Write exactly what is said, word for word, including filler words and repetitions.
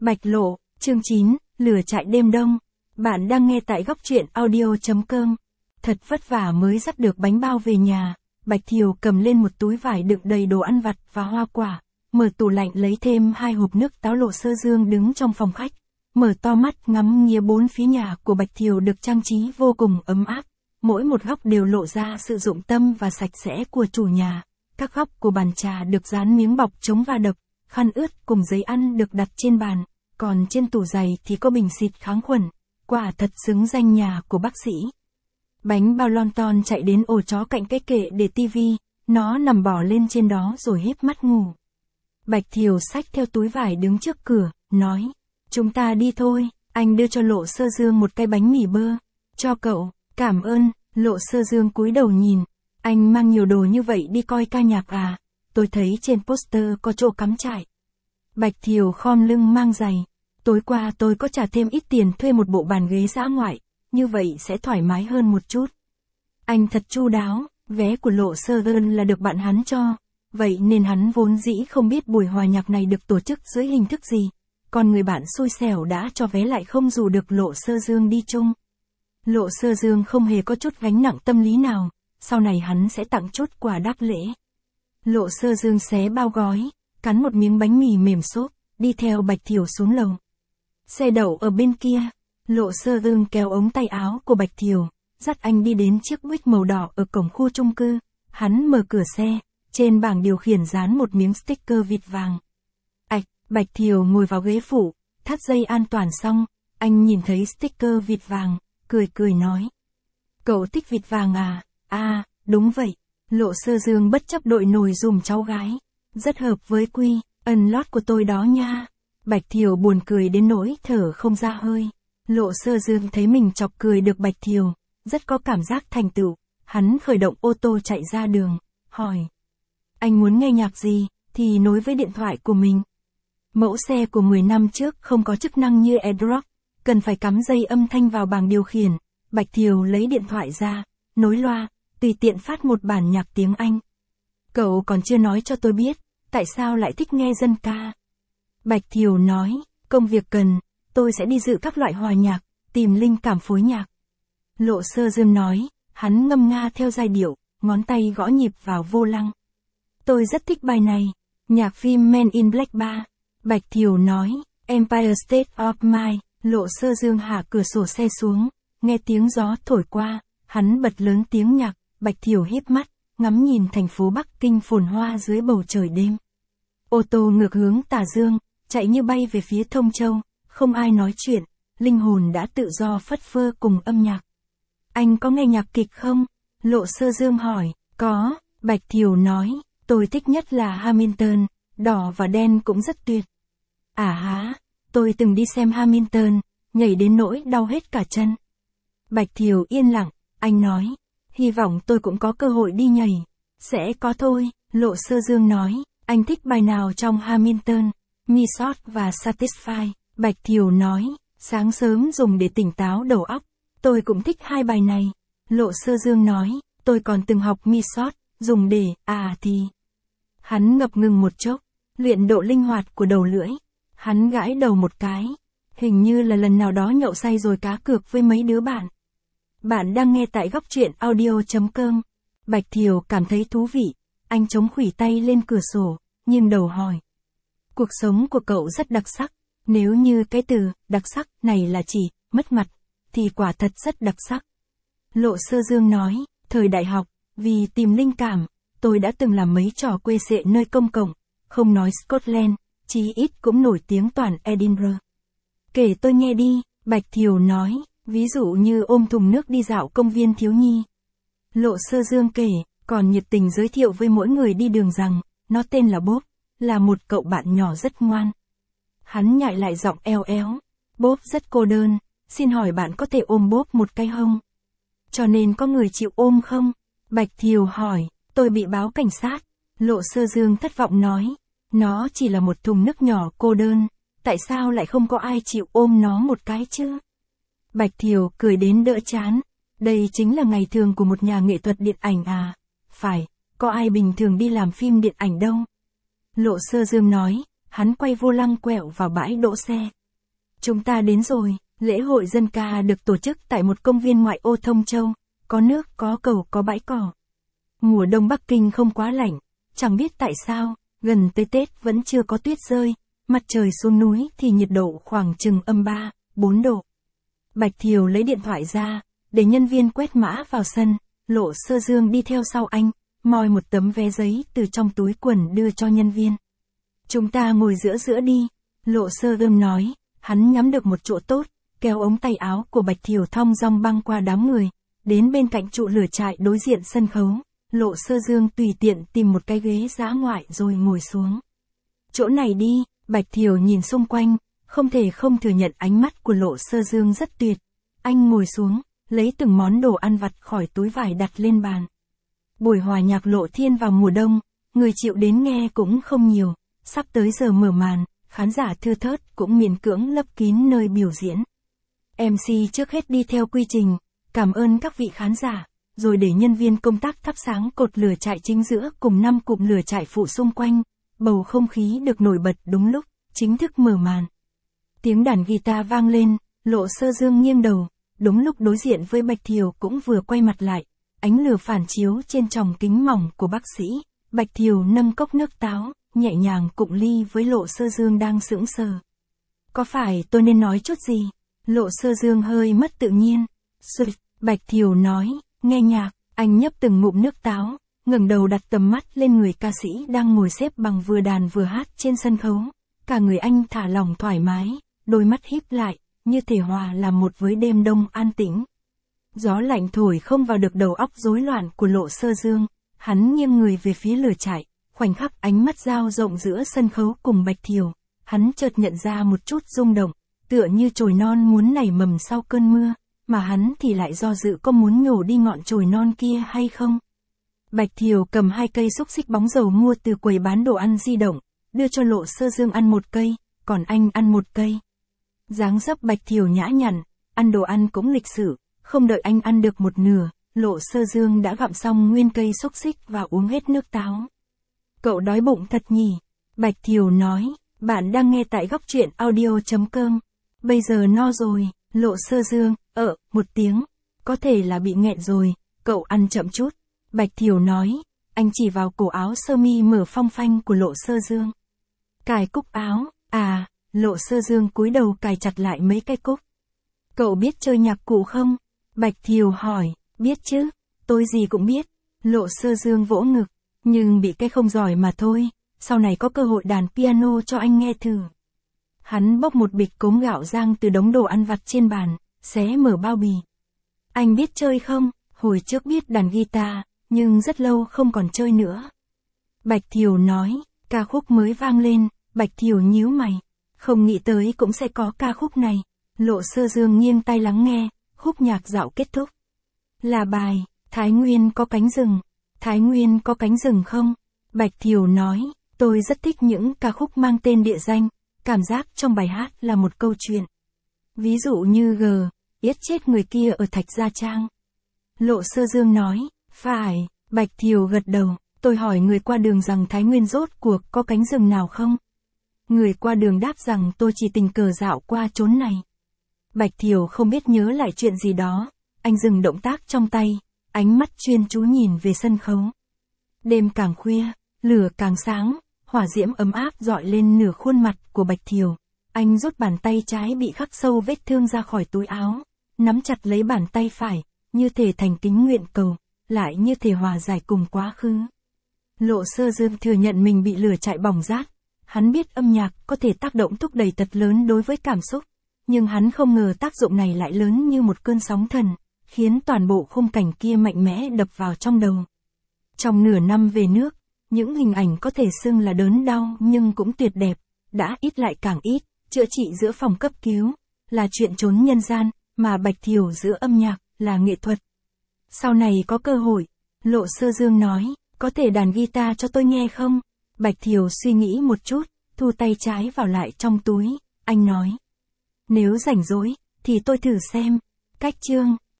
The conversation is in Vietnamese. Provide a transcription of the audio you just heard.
Bạch Lộ, chương chín, Lửa trại đêm đông. Bạn đang nghe tại góc truyện audio chấm com. Thật vất vả mới dắt được bánh bao về nhà, Bạch Thiều cầm lên một túi vải đựng đầy đồ ăn vặt và hoa quả, mở tủ lạnh lấy thêm hai hộp nước táo. Lộ Sơ Dương đứng trong phòng khách, mở to mắt ngắm nghía bốn phía nhà của Bạch Thiều được trang trí vô cùng ấm áp, mỗi một góc đều lộ ra sự dụng tâm và sạch sẽ của chủ nhà. Các góc của bàn trà được dán miếng bọc chống va đập, khăn ướt cùng giấy ăn được đặt trên bàn, còn trên tủ giày thì có bình xịt kháng khuẩn, quả thật xứng danh nhà của bác sĩ. Bánh bao lon ton chạy đến ổ chó cạnh cái kệ để tivi, nó nằm bò lên trên đó rồi híp mắt ngủ. Bạch Thiều xách theo túi vải đứng trước cửa, nói, chúng ta đi thôi. Anh đưa cho Lộ Sơ Dương một cái bánh mì bơ. Cho cậu, cảm ơn. Lộ Sơ Dương cúi đầu nhìn, anh mang nhiều đồ như vậy đi coi ca nhạc à? Tôi thấy trên poster có chỗ cắm trại. Bạch Thiều khom lưng mang giày. Tối qua tôi có trả thêm ít tiền thuê một bộ bàn ghế dã ngoại, như vậy sẽ thoải mái hơn một chút. Anh thật chu đáo, vé của Lộ Sơ Dương là được bạn hắn cho, vậy nên hắn vốn dĩ không biết buổi hòa nhạc này được tổ chức dưới hình thức gì, còn người bạn xui xẻo đã cho vé lại không rủ được Lộ Sơ Dương đi chung. Lộ Sơ Dương không hề có chút gánh nặng tâm lý nào, sau này hắn sẽ tặng chút quà đáp lễ. Lộ Sơ Dương xé bao gói, cắn một miếng bánh mì mềm xốp, đi theo Bạch Thiều xuống lầu. Xe đậu ở bên kia, Lộ Sơ Dương kéo ống tay áo của Bạch Thiều, dắt anh đi đến chiếc Buick màu đỏ ở cổng khu chung cư. Hắn mở cửa xe, trên bảng điều khiển dán một miếng sticker vịt vàng. Ạch, Bạch Thiều ngồi vào ghế phụ, thắt dây an toàn xong, anh nhìn thấy sticker vịt vàng, cười cười nói. Cậu thích vịt vàng à? À, đúng vậy. Lộ Sơ Dương bất chấp đội nồi dùm cháu gái. Rất hợp với quy, ân lót của tôi đó nha. Bạch Thiều buồn cười đến nỗi thở không ra hơi. Lộ Sơ Dương thấy mình chọc cười được Bạch Thiều, rất có cảm giác thành tựu. Hắn khởi động ô tô chạy ra đường, hỏi. Anh muốn nghe nhạc gì, thì nối với điện thoại của mình. Mẫu xe của mười năm trước không có chức năng như AirDrop, cần phải cắm dây âm thanh vào bảng điều khiển. Bạch Thiều lấy điện thoại ra, nối loa, tùy tiện phát một bản nhạc tiếng Anh. Cậu còn chưa nói cho tôi biết, tại sao lại thích nghe dân ca. Bạch Thiều nói, công việc cần, tôi sẽ đi dự các loại hòa nhạc, tìm linh cảm phối nhạc. Lộ Sơ Dương nói, hắn ngâm nga theo giai điệu, ngón tay gõ nhịp vào vô lăng. Tôi rất thích bài này, nhạc phim Men in Black ba. Bạch Thiều nói, Empire State of Mind. Lộ Sơ Dương hạ cửa sổ xe xuống, nghe tiếng gió thổi qua, hắn bật lớn tiếng nhạc. Bạch Thiều híp mắt, ngắm nhìn thành phố Bắc Kinh phồn hoa dưới bầu trời đêm. Ô tô ngược hướng tà dương, chạy như bay về phía Thông Châu, không ai nói chuyện, linh hồn đã tự do phất phơ cùng âm nhạc. Anh có nghe nhạc kịch không? Lộ Sơ Dương hỏi. Có, Bạch Thiều nói, tôi thích nhất là Hamilton, đỏ và đen cũng rất tuyệt. À há, tôi từng đi xem Hamilton, nhảy đến nỗi đau hết cả chân. Bạch Thiều yên lặng, anh nói, hy vọng tôi cũng có cơ hội đi nhảy. Sẽ có thôi, Lộ Sơ Dương nói, anh thích bài nào trong Hamilton? Me Short và Satisfy. Bạch Thiều nói, sáng sớm dùng để tỉnh táo đầu óc. Tôi cũng thích hai bài này. Lộ Sơ Dương nói, tôi còn từng học Me Short, dùng để, à thì. Hắn ngập ngừng một chốc, luyện độ linh hoạt của đầu lưỡi. Hắn gãi đầu một cái, hình như là lần nào đó nhậu say rồi cá cược với mấy đứa bạn. Bạn đang nghe tại góc truyện audio chấm com. Bạch Thiều cảm thấy thú vị, anh chống khuỷu tay lên cửa sổ, nghiêng đầu hỏi. Cuộc sống của cậu rất đặc sắc, nếu như cái từ đặc sắc này là chỉ mất mặt, thì quả thật rất đặc sắc. Lộ Sơ Dương nói, thời đại học, vì tìm linh cảm, tôi đã từng làm mấy trò quê sệ nơi công cộng, không nói Scotland, chí ít cũng nổi tiếng toàn Edinburgh. Kể tôi nghe đi, Bạch Thiều nói, ví dụ như ôm thùng nước đi dạo công viên thiếu nhi. Lộ Sơ Dương kể, còn nhiệt tình giới thiệu với mỗi người đi đường rằng, nó tên là Bob, là một cậu bạn nhỏ rất ngoan. Hắn nhại lại giọng eo éo, Bob rất cô đơn, xin hỏi bạn có thể ôm Bob một cái không? Cho nên có người chịu ôm không? Bạch Thiều hỏi, tôi bị báo cảnh sát. Lộ Sơ Dương thất vọng nói, nó chỉ là một thùng nước nhỏ cô đơn, tại sao lại không có ai chịu ôm nó một cái chứ? Bạch Thiều cười đến đỡ chán, đây chính là ngày thường của một nhà nghệ thuật điện ảnh à? Phải, có ai bình thường đi làm phim điện ảnh đâu. Lộ Sơ Dương nói, hắn quay vô lăng quẹo vào bãi đỗ xe. Chúng ta đến rồi, lễ hội dân ca được tổ chức tại một công viên ngoại ô Thông Châu, có nước, có cầu, có bãi cỏ. Mùa đông Bắc Kinh không quá lạnh, chẳng biết tại sao, gần tới Tết vẫn chưa có tuyết rơi, mặt trời xuống núi thì nhiệt độ khoảng chừng âm ba, bốn độ. Bạch Thiều lấy điện thoại ra, để nhân viên quét mã vào sân, Lộ Sơ Dương đi theo sau anh, moi một tấm vé giấy từ trong túi quần đưa cho nhân viên. Chúng ta ngồi giữa giữa đi, Lộ Sơ Dương nói, hắn nhắm được một chỗ tốt, kéo ống tay áo của Bạch Thiều thong dong băng qua đám người, đến bên cạnh trụ lửa trại đối diện sân khấu. Lộ Sơ Dương tùy tiện tìm một cái ghế dã ngoại rồi ngồi xuống. Chỗ này đi, Bạch Thiều nhìn xung quanh, không thể không thừa nhận ánh mắt của Lộ Sơ Dương rất tuyệt. Anh ngồi xuống, lấy từng món đồ ăn vặt khỏi túi vải đặt lên bàn. Buổi hòa nhạc Lộ Thiên vào mùa đông, người chịu đến nghe cũng không nhiều, sắp tới giờ mở màn, khán giả thưa thớt cũng miễn cưỡng lấp kín nơi biểu diễn. em xê trước hết đi theo quy trình, cảm ơn các vị khán giả, rồi để nhân viên công tác thắp sáng cột lửa trại chính giữa cùng năm cụm lửa trại phụ xung quanh, bầu không khí được nổi bật đúng lúc, chính thức mở màn. Tiếng đàn guitar vang lên, Lộ Sơ Dương nghiêng đầu, đúng lúc đối diện với Bạch Thiều cũng vừa quay mặt lại, ánh lửa phản chiếu trên tròng kính mỏng của bác sĩ, Bạch Thiều nâng cốc nước táo, nhẹ nhàng cụng ly với Lộ Sơ Dương đang sững sờ. Có phải tôi nên nói chút gì? Lộ Sơ Dương hơi mất tự nhiên. Sụt, Bạch Thiều nói, nghe nhạc, anh nhấp từng ngụm nước táo, ngẩng đầu đặt tầm mắt lên người ca sĩ đang ngồi xếp bằng vừa đàn vừa hát trên sân khấu. Cả người anh thả lỏng thoải mái, đôi mắt híp lại, như thể hòa làm một với đêm đông an tĩnh. Gió lạnh thổi không vào được đầu óc rối loạn của Lộ Sơ Dương, hắn nghiêng người về phía lửa trại, khoảnh khắc ánh mắt dao rộng giữa sân khấu cùng Bạch Thiều, hắn chợt nhận ra một chút rung động, tựa như chồi non muốn nảy mầm sau cơn mưa, mà hắn thì lại do dự có muốn nhổ đi ngọn chồi non kia hay không. Bạch Thiều cầm hai cây xúc xích bóng dầu mua từ quầy bán đồ ăn di động, đưa cho Lộ Sơ Dương ăn một cây, còn anh ăn một cây. Dáng dấp Bạch Thiều nhã nhặn, ăn đồ ăn cũng lịch sự, không đợi anh ăn được một nửa, Lộ Sơ Dương đã gặm xong nguyên cây xúc xích và uống hết nước táo. Cậu đói bụng thật nhỉ? Bạch Thiều nói, bạn đang nghe tại góc truyện audio chấm com. Bây giờ no rồi, Lộ Sơ Dương, ờ, một tiếng. Có thể là bị nghẹn rồi, cậu ăn chậm chút. Bạch Thiều nói, anh chỉ vào cổ áo sơ mi mở phong phanh của Lộ Sơ Dương. Cài cúc áo, à, Lộ Sơ Dương cúi đầu cài chặt lại mấy cái cúc. Cậu biết chơi nhạc cụ không? Bạch Thiều hỏi, biết chứ, tôi gì cũng biết. Lộ Sơ Dương vỗ ngực, nhưng bị cái không giỏi mà thôi, sau này có cơ hội đàn piano cho anh nghe thử. Hắn bốc một bịch cốm gạo rang từ đống đồ ăn vặt trên bàn, xé mở bao bì. Anh biết chơi không? Hồi trước biết đàn guitar, nhưng rất lâu không còn chơi nữa. Bạch Thiều nói, ca khúc mới vang lên, Bạch Thiều nhíu mày. Không nghĩ tới cũng sẽ có ca khúc này. Lộ Sơ Dương nghiêng tai lắng nghe, khúc nhạc dạo kết thúc. Là bài, Thái Nguyên có cánh rừng. Thái Nguyên có cánh rừng không? Bạch Thiều nói, tôi rất thích những ca khúc mang tên địa danh, cảm giác trong bài hát là một câu chuyện. Ví dụ như G, yết chết người kia ở Thạch Gia Trang. Lộ Sơ Dương nói, phải, Bạch Thiều gật đầu, tôi hỏi người qua đường rằng Thái Nguyên rốt cuộc có cánh rừng nào không? Người qua đường đáp rằng tôi chỉ tình cờ dạo qua chốn này. Bạch Thiều không biết nhớ lại chuyện gì đó, anh dừng động tác trong tay, ánh mắt chuyên chú nhìn về sân khấu. Đêm càng khuya, lửa càng sáng, hỏa diễm ấm áp dọi lên nửa khuôn mặt của Bạch Thiều. Anh rút bàn tay trái bị khắc sâu vết thương ra khỏi túi áo, nắm chặt lấy bàn tay phải, như thể thành kính nguyện cầu, lại như thể hòa giải cùng quá khứ. Lộ Sơ Dương thừa nhận mình bị lửa trại bỏng rát. Hắn biết âm nhạc có thể tác động thúc đẩy thật lớn đối với cảm xúc, nhưng hắn không ngờ tác dụng này lại lớn như một cơn sóng thần, khiến toàn bộ khung cảnh kia mạnh mẽ đập vào trong đầu. Trong nửa năm về nước, những hình ảnh có thể xưng là đớn đau nhưng cũng tuyệt đẹp, đã ít lại càng ít, chữa trị giữa phòng cấp cứu, là chuyện chốn nhân gian, mà Bạch Thiều giữa âm nhạc, là nghệ thuật. Sau này có cơ hội, Lộ Sơ Dương nói, có thể đàn guitar cho tôi nghe không? Bạch Thiều suy nghĩ một chút, thu tay trái vào lại trong túi, anh nói. Nếu rảnh rỗi, thì tôi thử xem. Cách chương.